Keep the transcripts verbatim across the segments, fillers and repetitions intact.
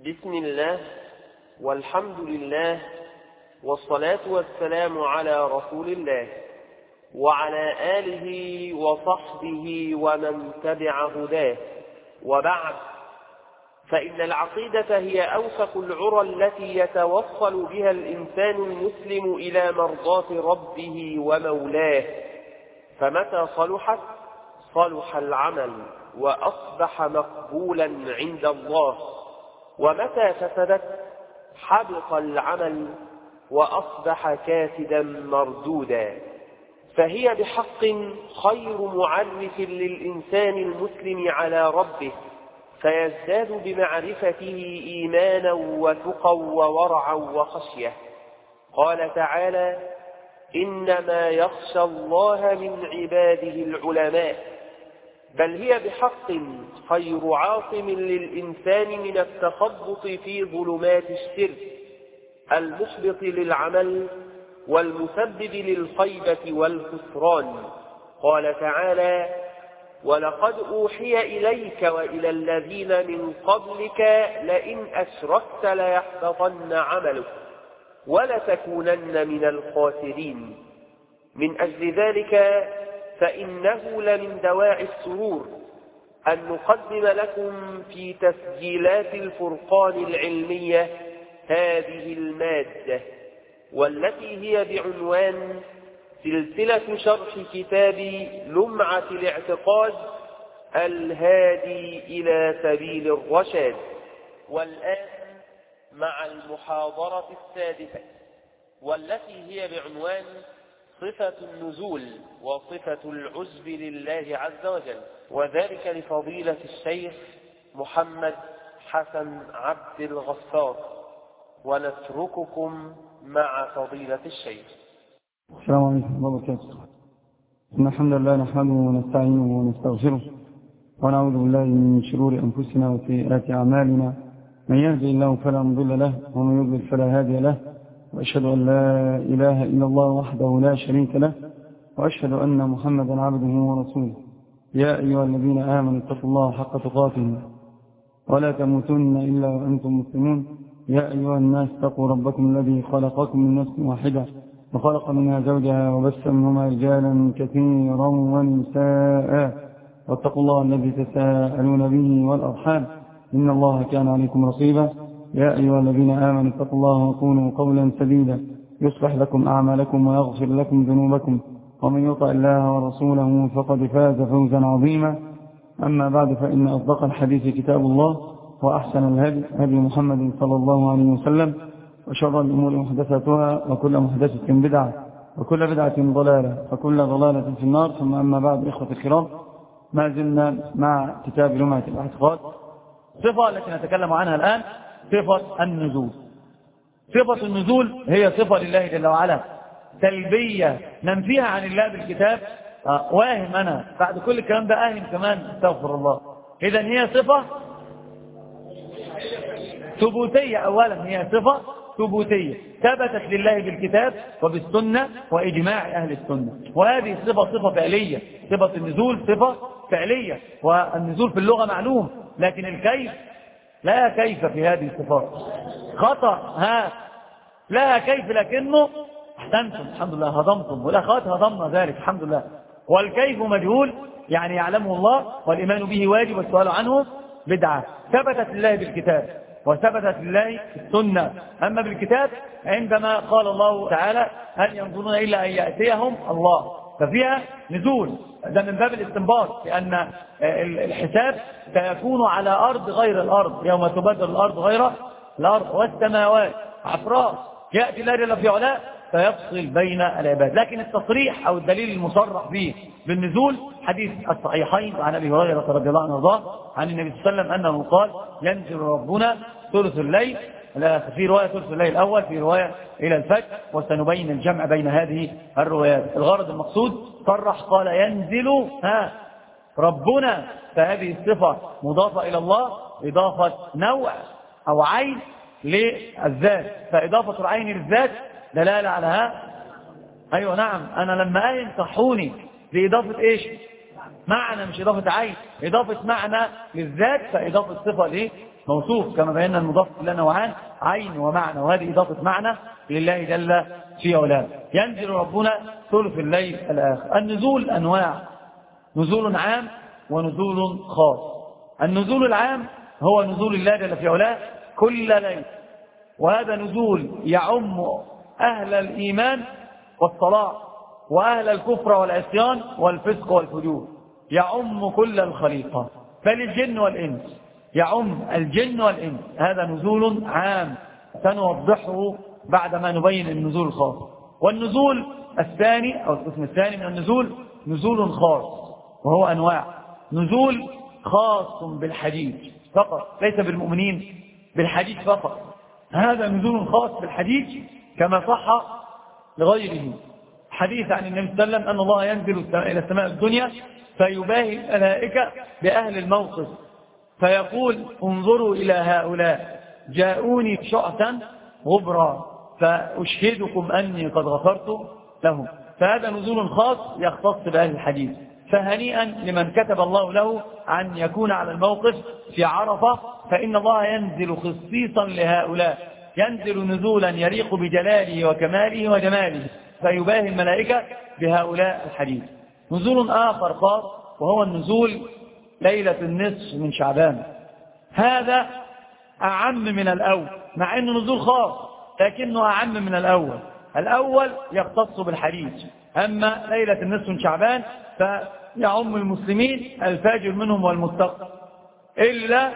بسم الله والحمد لله والصلاة والسلام على رسول الله وعلى آله وصحبه ومن تبع هداه، وبعد، فإن العقيدة هي أوثق العرى التي يتوصل بها الإنسان المسلم إلى مرضاة ربه ومولاه، فمتى صلحت صلح العمل وأصبح مقبولا عند الله، ومتى فسدت حبط العمل وأصبح كاسدا مردودا. فهي بحق خير معرف للإنسان المسلم على ربه، فيزداد بمعرفته إيمانا وتقى وورعا وخشية. قال تعالى: إنما يخشى الله من عباده العلماء. بل هي بحق خير عاصم للإنسان من التخبط في ظلمات الشرك المحبط للعمل والمسبب للخيبة والخسران. قال تعالى: ولقد أوحي إليك وإلى الذين من قبلك لئن أشركت ليحبطن عملك ولتكونن من الخاسرين. من أجل ذلك فإنه لمن دواعي السرور أن نقدم لكم في تسجيلات الفرقان العلمية هذه المادة، والتي هي بعنوان سلسلة شرح كتاب لمعة الاعتقاد الهادي إلى سبيل الرشاد. والآن مع المحاضرة السادسة، والتي هي بعنوان صفة النزول وصفة العزب لله عز وجل، وذلك لفضيلة الشيخ محمد حسن عبد الغفار. ونترككم مع فضيلة الشيخ. السلام عليكم ورحمة الله وبركاته. إن الحمد لله نحمده ونستعينه ونستغفره ونعوذ بالله من شرور أنفسنا وسيئات أعمالنا، من يهدي الله فلا مضل له ومن يضلل فلا هادي له، وأشهد أن لا إله إلا الله وحده لا شريك له، وأشهد أن محمدا عبده ورسوله. يا أيها الذين آمنوا اتقوا الله حق تقاته ولا تموتن إلا وأنتم مسلمون. يا أيها الناس اتقوا ربكم الذي خلقكم من نفس واحدة وخلق منها زوجها وبث منهما رجالا كثيرا ونساء، واتقوا الله الذي تساءلون به والأرحام إن الله كان عليكم رقيبا. يا أيها الذين آمنوا اتقوا الله وقولوا قولا سديدا يصلح لكم أعمالكم ويغفر لكم ذنوبكم، ومن يطع الله ورسوله فقد فاز فوزا عظيما. أما بعد، فإن أصدق الحديث كتاب الله، وأحسن الهدي هدي محمد صلى الله عليه وسلم، وشر الأمور محدثاتها، وكل محدثة بدعة، وكل بدعة ضلالة، وكل ضلالة في النار. ثم أما بعد، إخوة الكرام، ما زلنا مع كتاب لمعة الاعتقاد. صفة التي نتكلم عنها الآن صفة النزول. صفة النزول هي صفة لله جل وعلا سلبية ننفيها عن الله بالكتاب. آه واهم أنا بعد كل الكلام ده آهم كمان، استغفر الله. إذن هي صفة ثبوتية. أولا هي صفة ثبوتية ثبتت لله بالكتاب وبالسنة وإجماع أهل السنة، وهذه الصفة صفة فعلية. صفة النزول صفة فعلية، والنزول في اللغة معلوم، لكن الكيف لا كيف في هذه الصفات. خطأ ها لا كيف، لكنه أحسنتم الحمد لله هضمتم، والأخوات هضمنا ذلك الحمد لله. والكيف مجهول يعني يعلمه الله، والإيمان به واجب والسؤال عنه بدعة. ثبتت لله بالكتاب وثبتت لله السنة. أما بالكتاب عندما قال الله تعالى: هل ينظرون إلا أن يأتيهم الله، ففيها نزول. ده من باب الاستنباط، لأن الحساب سيكون على أرض غير الأرض، يوم تبدل الأرض غير الأرض والسماوات عفراء. يأتي الله جل في علاه فيفصل بين العباد. لكن التصريح أو الدليل المصرح به بالنزول حديث الصحيحين عن أبي هريرة رضي الله عنه وارضاه عن النبي صلى الله عليه وسلم أنه قال: ينزل ربنا ثلث الليل، في رواية ثلث الليل الأول، في رواية إلى الفجر، وسنبين الجمع بين هذه الروايات. الغرض المقصود صرح قال: ينزل ها ربنا، فهذه الصفة مضافة إلى الله، إضافة نوع أو عين للذات، فإضافة العين للذات دلالة على ها أيوة نعم. أنا لما أهل صحوني لإضافة إيش؟ معنى، مش إضافة عين، إضافة معنى للذات، فإضافة صفة موصوف كما بينا المضاف له نوعان عين ومعنى، وهذه إضافة معنى لله جل في علاه. ينزل ربنا ثلث الليل الآخر. النزول أنواع، نزول عام ونزول خاص. النزول العام هو نزول الله جل في علاه كل ليل، وهذا نزول يعم أهل الإيمان والصلاة وأهل الكفر والعصيان والفسق والفجور، يعم كل الخليقة بل الجن والإنس، يعم الجن والإنس. هذا نزول عام سنوضحه بعدما نبين النزول الخاص. والنزول الثاني أو القسم الثاني من النزول نزول خاص، وهو أنواع. نزول خاص بالحديث فقط، ليس بالمؤمنين، بالحديث فقط. هذا نزول خاص بالحديث كما صح لغيره. حديث عن النبي صلى الله عليه وسلم أن الله ينزل إلى السماء الدنيا فيباهي الملائكة بأهل الموقف فيقول انظروا إلى هؤلاء جاءوني شعثا غبرا فأشهدكم أني قد غفرت لهم. فهذا نزول خاص يختص بأهل الحديث. فهنيئا لمن كتب الله له أن يكون على الموقف في عرفة، فإن الله ينزل خصيصا لهؤلاء، ينزل نزولا يليق بجلاله وكماله وجماله فيباهي الملائكة بهؤلاء الحديث. نزول آخر خاص وهو النزول ليلة النصف من شعبان. هذا أعم من الأول، مع أنه نزول خاص لكنه أعم من الأول. الأول يختص بالحديث، أما ليلة النصف من شعبان فيعم المسلمين الفاجر منهم والمتقي إلا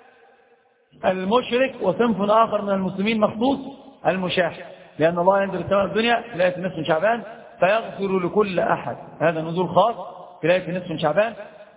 المشرك وصنف آخر من المسلمين مخصوص المشاحن، لأن الله ينزل السماء الدنيا في ليلة النصف من شعبان فيغفر لكل أحد. هذا نزول خاص في ليلة النصف من شعبان،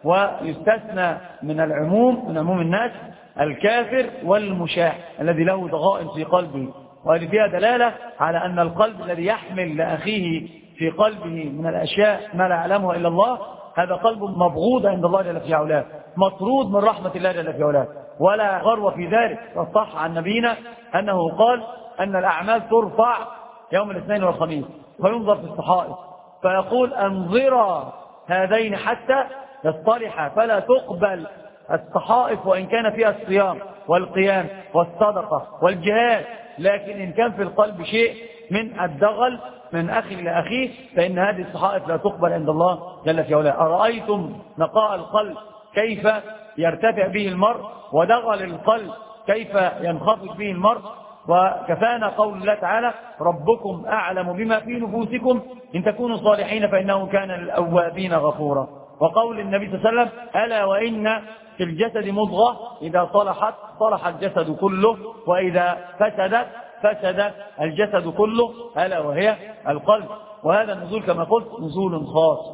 ويستثنى من العموم من عموم الناس الكافر والمشاحن الذي له ضغائن في قلبه. وهذه فيها دلالة على أن القلب الذي يحمل لأخيه في قلبه من الأشياء ما لا يعلمها إلا الله، هذا قلب مبغوض عند الله جل في علاه، مطرود من رحمة الله جل في علاه، ولا غرو في ذلك. فصح عن نبينا أنه قال أن الأعمال ترفع يوم الاثنين والخميس فينظر في الصحائف فيقول انظرا هذين حتى يصطلحا فلا تقبل الصحائف وإن كان فيها الصيام والقيام والصدقة والجهاد، لكن إن كان في القلب شيء من الدغل من أخي لأخيه فإن هذه الصحائف لا تقبل عند الله جل في علاه. أرأيتم نقاء القلب كيف يرتفع به المرء، ودغل القلب كيف ينخفض به المرء. وكفانا قول الله تعالى ربكم أعلم بما في نفوسكم إن تكونوا صالحين فإنه كان للأوابين غفورا. وقول النبي صلى الله عليه وسلم ألا وإن في الجسد مضغة إذا صلحت صلح الجسد كله وإذا فسدت فسد الجسد كله ألا وهي القلب. وهذا النزول كما قلت نزول خاص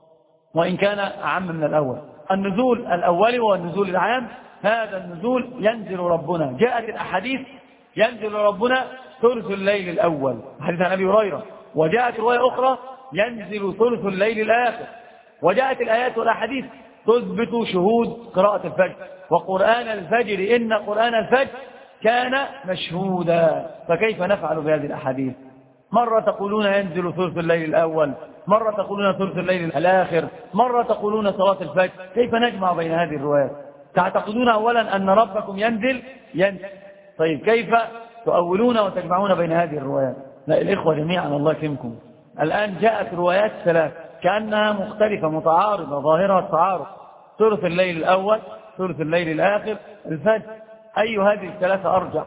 وإن كان أعم من الأول. النزول الأول هو النزول العام. هذا النزول ينزل ربنا، جاءت الأحاديث ينزل ربنا ثلث الليل الأول حديث عن أبي هريرة، وجاءت رواية أخرى ينزل ثلث الليل الآخر، وجاءت الآيات والأحاديث تثبت شهود قراءة الفجر وقرآن الفجر إن قرآن الفجر كان مشهودا. فكيف نفعل بهذه الأحاديث؟ مرة تقولون ينزل ثلث الليل الأول، مرة تقولون ثلث الليل الآخر، مرة تقولون صلاة الفجر. كيف نجمع بين هذه الروايات؟ تعتقدون أولا أن ربكم ينزل ينزل، طيب كيف تؤولون وتجمعون بين هذه الروايات؟ لا الإخوة جميعا الله يكرمكم، الآن جاءت روايات ثلاث كأنها مختلفة متعارضة ظاهرها التعارض، ثلث الليل الأول ثلث الليل الآخر الفجر، أي هذه الثلاثة أرجع؟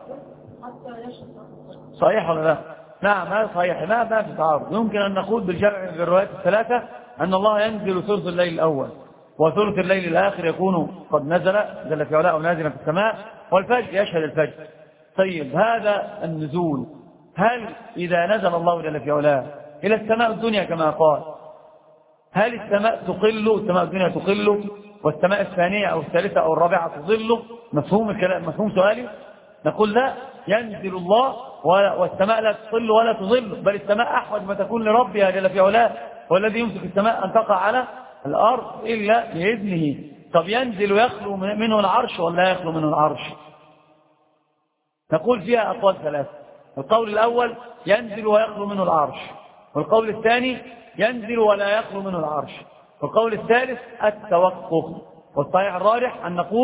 صحيح ولا لا؟ نعم هذا صحيح، لا ما في تعارض. يمكن أن نقول بالجمع بالروايات الثلاثة أن الله ينزل ثلث الليل الأول وثلث الليل الآخر يكون قد نزل جل في علاه ونازلا في السماء، والفجر يشهد الفجر. طيب هذا النزول، هل إذا نزل الله جل في علاه إلى السماء الدنيا كما قال، هل السماء تقل السماء الدنيا تقل والسماء الثانية أو الثالثة أو الرابعة تظل؟ مفهوم الكلام؟ مفهوم سؤالي؟ نقول لا، ينزل الله والسماء لا تقل ولا تظل، بل السماء أحوج ما تكون لربها جل في علاه، والذي يمسك السماء أن تقع على الأرض إلا بإذنه. طب ينزل ويخلو منه العرش ولا يخلو منه العرش؟ نقول فيها أقوال ثلاثة. القول الأول ينزل ويخلو منه العرش، والقول الثاني ينزل ولا يخلو منه العرش، والقول الثالث التوقف. والصحيح الراجح أن نقول ينزل ويخلو منه العرش، والقول الثاني ينزل ولا يخلو منه العرش، والقول الثالث التوقف. والصحيح الراجح أن نقول ينزل ولا يخلو منه العرش، والقول الثالث التوقف.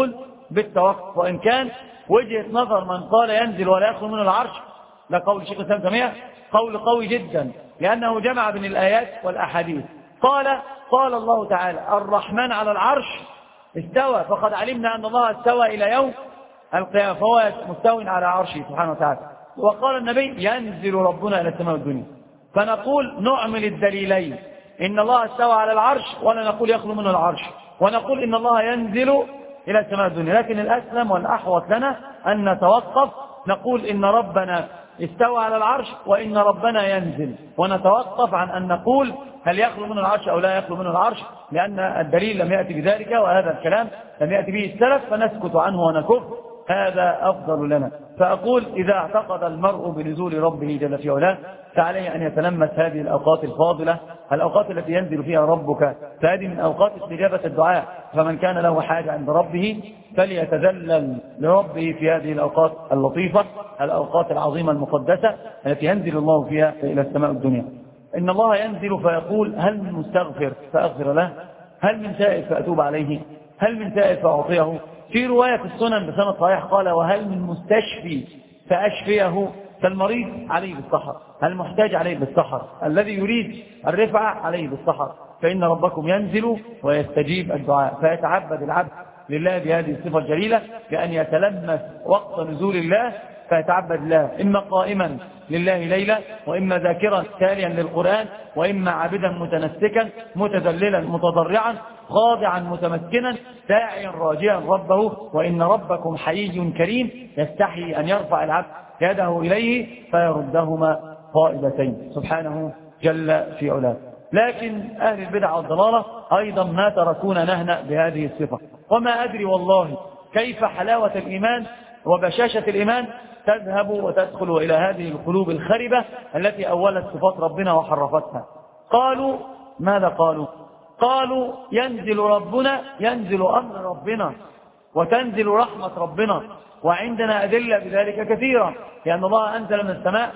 بالتوقف، وإن كان وجهة نظر من قال ينزل ولا يخلو منه العرش، ده قول الشيخ الإسلام تيمية، قول قوي جدا، لأنه جمع بين الآيات والأحاديث. قال قال الله تعالى الرحمن على العرش استوى، فقد علمنا أن الله استوى إلى يوم القيامة، فهو مستوى على عرشه سبحانه وتعالى. وقال النبي ينزل ربنا إلى السماء الدنيا، فنقول نعمل الدليلين، إن الله استوى على العرش، ولا نقول يخلو منه العرش، ونقول إن الله ينزل إلى السماء الدنيا. لكن الأسلم والأحوط لنا أن نتوقف، نقول إن ربنا استوى على العرش وإن ربنا ينزل، ونتوقف عن أن نقول هل يخلو منه العرش أو لا يخلو منه العرش، لأن الدليل لم يأتي بذلك، وهذا الكلام لم يأتي به السلف، فنسكت عنه ونكف، هذا أفضل لنا. فأقول إذا اعتقد المرء بنزول ربه جل في علاه فعليه أن يتلمس هذه الأوقات الفاضلة، الأوقات التي ينزل فيها ربك، فهذه من أوقات استجابة الدعاء، فمن كان له حاجة عند ربه فليتذلل لربه في هذه الأوقات اللطيفة، الأوقات العظيمة المقدسة التي ينزل الله فيها إلى السماء الدنيا. إن الله ينزل فيقول هل من مستغفر فأغفر له، هل من سائل فأتوب عليه، هل من سائل فأعطيه. في رواية السنن بسند صحيح قال وهل من مستشفي فأشفيه، فالمريض عليه بالسحر، المحتاج عليه بالسحر، الذي يريد الرفعة عليه بالسحر، فإن ربكم ينزل ويستجيب الدعاء. فيتعبد العبد لله بهذه الصفة الجليلة، بأن يتلمس وقت نزول الله فيتعبد الله، إما قائما لله ليلة، وإما ذاكرا تاليا للقرآن، وإما عابدا متنسكا متذللا متضرعا خاضعا متمكنا داعيا راجيا ربه، وإن ربكم حيي كريم يستحي أن يرفع العبد يده إليه فيردهما خائبتين سبحانه جل في علاه. لكن أهل البدع والضلالة أيضا ما تركونا نهنأ بهذه الصفة، وما أدري والله كيف حلاوة الإيمان وبشاشة الإيمان تذهب وتدخل إلى هذه القلوب الخربة التي أولت صفات ربنا وحرفتها. قالوا ماذا قالوا؟ قالوا ينزل ربنا، ينزل أمر ربنا وتنزل رحمة ربنا، وعندنا أدلة بذلك كثيرة، لأن الله أنزل من السماء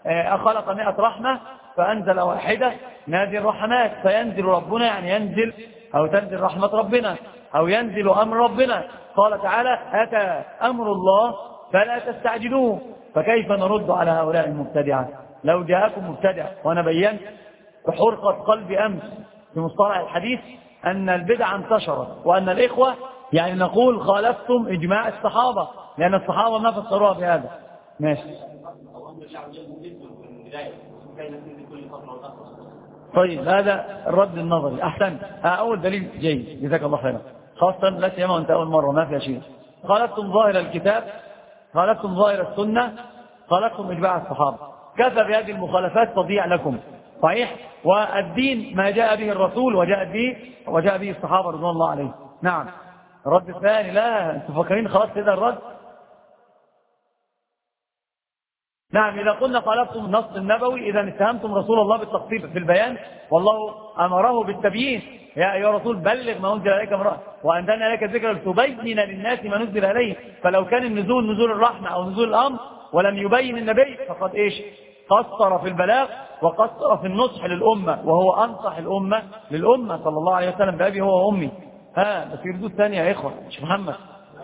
خلق مئة رحمة فأنزل واحدة من هذه الرحمات، فينزل ربنا يعني ينزل أو تنزل رحمة ربنا أو ينزل أمر ربنا. قال تعالى أتى أمر الله فلا تستعجلوه، فكيف نرد على هؤلاء المبتدعة؟ لو جاءكم مبتدع، وأنا بينت بحرقة قلب أمس في مصطلح الحديث أن البدع انتشرت، وأن الإخوة يعني نقول خالفتم إجماع الصحابة، لأن الصحابة ما فسروها بهذا. ماشي طيب، هذا الرد النظري أحسن. أول دليل جيد جزاك الله خيرا، خاصة لا سيما وأنت أول مرة ما فيها شيء. خالفتم ظاهر الكتاب، خالفتم ظاهر السنة، خالفتم إجماع الصحابة، كفى بهذه المخالفات تضيع لكم صحيح. والدين ما جاء به الرسول وجاء به وجاء به الصحابة رضوان الله عليهم. نعم. الرد الثاني لا انتم فاكرين خلاص كده الرد. نعم، إذا قلنا خالفتم النص النبوي إذا اتهمتم رسول الله بالتقصير في البيان، والله أمره بالتبيين، يا أيها الرسول بلغ ما أنزل إليك من ربك وأنزلنا إليك الذكر لتبين للناس ما نزل إليه. فلو كان النزول نزول الرحمة أو نزول الأمر ولم يبين النبي فقد إيش؟ قصر في البلاغ وقصر في النصح للأمة، وهو أنصح الأمة للأمة صلى الله عليه وسلم بأبي هو وأمي. ها بس يردوا الثانية يا إخوة مش محمد.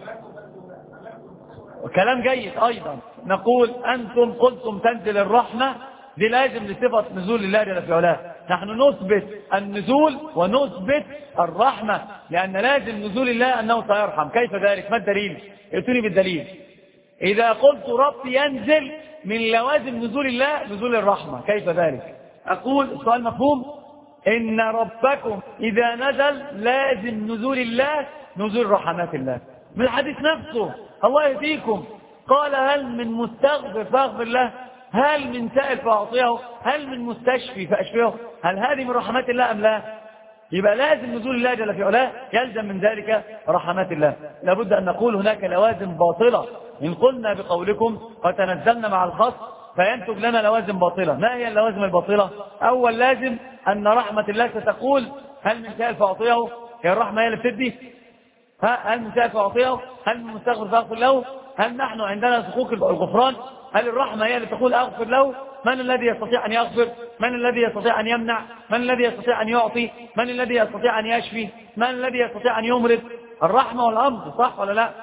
وكلام جيد أيضا، نقول أنتم قلتم تنزل الرحمة، دي لازم لصفة نزول الله جل في علاه. نحن نثبت النزول ونثبت الرحمة، لأن لازم نزول الله أنه سيرحم. كيف ذلك؟ ما الدليل؟ ائتوني بالدليل. إذا قلت ربي ينزل من لوازم نزول الله نزول الرحمة، كيف ذلك؟ أقول السؤال مفهوم؟ إن ربكم إذا نزل لازم نزول الله نزول رحمات الله، من الحديث نفسه. الله يهديكم قال هل من مستغفر فاغفر له، هل من سائل فأعطيه، هل من مستشفي فأشفيه. هل هذه من رحمات الله أم لا؟ يبقى لازم نزول الله جل في علاه يلزم من ذلك رحمات الله. لابد أن نقول هناك لوازم باطلة، إن قلنا بقولكم وتنزلنا مع الخاص فينتج لنا لوازم باطلة. ما هي اللوازم الباطلة؟ أول لازم أن رحمة الله ستقول هل من سائل فأعطيه، هي الرحمة هي اللي بتدي. هل من سائل فأعطيه، هل من مستغفر فأغفر له، هل نحن عندنا حقوق الغفران، هل الرحمة هي اللي تقول أغفر له. من الذي يستطيع أن يغفر؟ من الذي يستطيع أن يمنع؟ من الذي يستطيع أن يعطي؟ من الذي يستطيع أن يشفي؟ من الذي يستطيع أن يمرض؟ الرحمة والأمر، صح ولا لا؟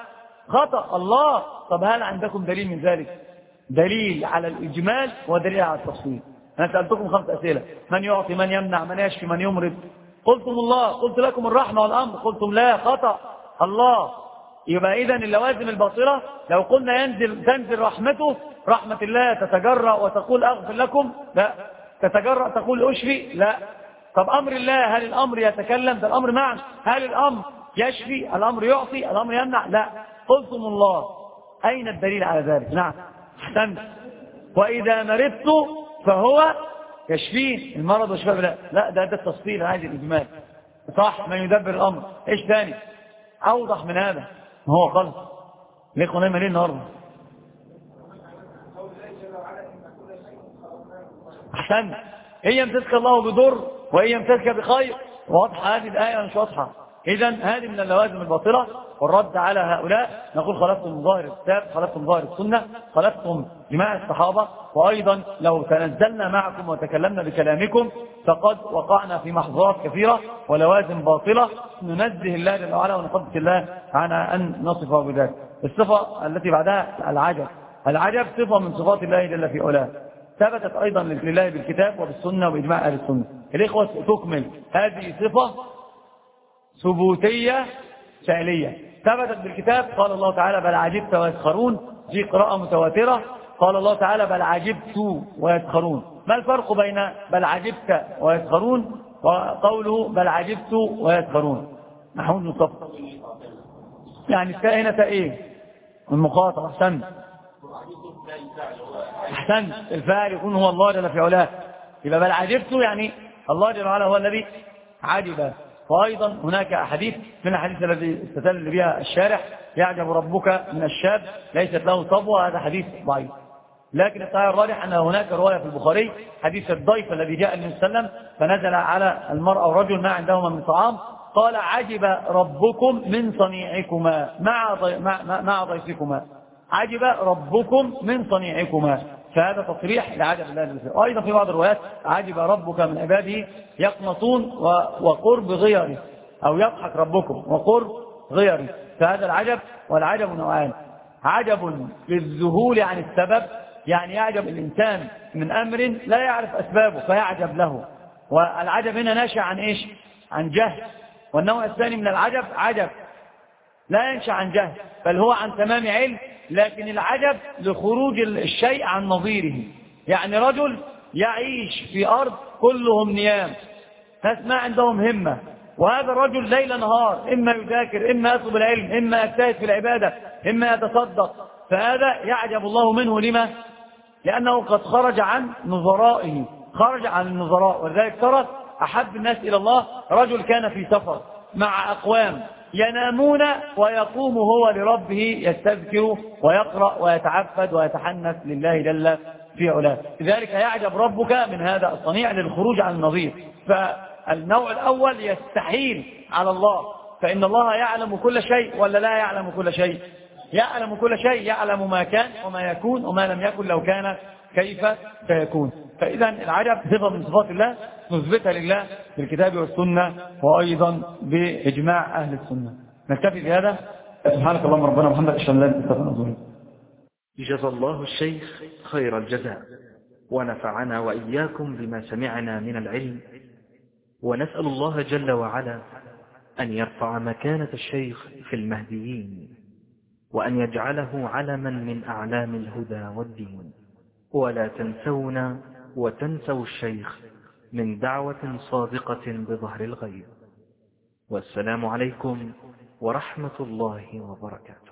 خطأ الله. طب هل عندكم دليل من ذلك؟ دليل على الإجمال ودليل على التفصيل. أنا سألتكم خمس أسئلة: من يعطي، من يمنع، من يشفي، من يمرض؟ قلتم الله. قلت لكم الرحمة والأمر، قلتم لا، خطأ الله. يبقى إذن اللوازم الباطلة لو قلنا ينزل تنزل رحمته، رحمة الله تتجرأ وتقول أغفر لكم؟ لا. تتجرأ تقول أشفي؟ لا. طب أمر الله، هل الأمر يتكلم؟ ده الأمر معنى. هل الأمر يشفي؟ الأمر يعطي؟ الأمر يمنع؟ لا. قلتم الله. أين الدليل على ذلك؟ نعم أحسنت. وإذا مرضت فهو يشفين، المرض والشفاء. لا لا، ده ده التفصيل، عايز الإجمال. صح، من يدبر الأمر. إيش تاني أوضح من هذا؟ ما هو خلص ليه قناة ليه النهارده؟ أحسن. إن يمسسك الله بضر وإن يمسسك بخير. واضحة هذه الآية مش واضحة؟ إذن هذه من اللوازم الباطلة. والرد على هؤلاء نقول: خلفتم ظاهر الكتاب، خلفتم ظاهر السنة، خلفتم جماع الصحابة. وأيضا لو تنزلنا معكم وتكلمنا بكلامكم فقد وقعنا في محظورات كثيرة ولوازم باطلة ننزه الله جل وعلا ونقدس الله عن أن نصفه بذلك. الصفة التي بعدها العجب. العجب صفة من صفات الله جل في علاه، ثبتت أيضا لله بالكتاب وبالسنة وبإجماع أهل السنة. الإخوة تكمل هذه صفة ثبوتية فعلية ثبتت بالكتاب. قال الله تعالى: بل عجبت ويسخرون. في قراءة متواترة قال الله تعالى: بل عجبت ويسخرون. ما الفرق بين بل عجبت ويسخرون وقوله بل عجبت ويسخرون؟ محمود مصطفى يعني الكائنة ايه؟ المخاطب. احسن احسن الفاعل يكون هو الله جل في علاه. يبقى بل عجبت يعني الله جل وعلا هو الذي عجب. وأيضا هناك أحاديث من الحديث الذي استدل بها الشارح: يعجب ربك من الشاب ليست له صبوة. هذا حديث ضعيف، لكن الصحيح الراجح أن هناك رواية في البخاري حديث الضيف الذي جاء النبي صلى الله عليه وسلم فنزل على المرأة والرجل ما عندهما من طعام، قال: عجب ربكم من صنيعكما مع ضي... مع... مع ضيفكما. عجب ربكم من صنيعكما. فهذا تصريح لعجب الله. وأيضا في بعض الروايات: عجب ربك من عباده يقنطون وقرب غيره، أو يضحك ربكم وقرب غيره. فهذا العجب. والعجب نوعان: عجب للذهول عن السبب، يعني يعجب الإنسان من أمر لا يعرف أسبابه فيعجب له، والعجب هنا ناشئ عن إيش؟ عن جهل. والنوع الثاني من العجب عجب لا ينشأ عن جهل بل هو عن تمام علم، لكن العجب لخروج الشيء عن نظيره. يعني رجل يعيش في أرض كلهم نيام، ناس ما عندهم همة، وهذا الرجل ليل نهار إما يذاكر، إما يطلب العلم، إما يجتهد في العبادة، إما يتصدق. فهذا يعجب الله منه. لما؟ لأنه قد خرج عن نظرائه، خرج عن النظراء. ولذلك ترى أحب الناس إلى الله رجل كان في سفر مع أقوام ينامون ويقوم هو لربه يستذكر ويقرأ ويتعبد ويتحنث لله جل في علاه. لذلك يعجب ربك من هذا الصنيع للخروج عن النظير. فالنوع الأول يستحيل على الله، فإن الله يعلم كل شيء ولا لا يعلم كل شيء؟ يعلم كل شيء، يعلم ما كان وما يكون وما لم يكن لو كان كيف سيكون. فإذا العجب صفة من صفات الله نثبتها لله بالكتاب والسنة وأيضا بإجماع أهل السنة. نكتفي بهذا. سبحانك اللهم ربنا وبحمدك أشهد أن لا إله إلا أنت. جزا الله الشيخ خير الجزاء ونفعنا وإياكم بما سمعنا من العلم، ونسأل الله جل وعلا أن يرفع مكانة الشيخ في المهديين، وأن يجعله علما من أعلام الهدى والدين. ولا تنسونا وتنسوا الشيخ من دعوة صادقة بظهر الغيب. والسلام عليكم ورحمة الله وبركاته.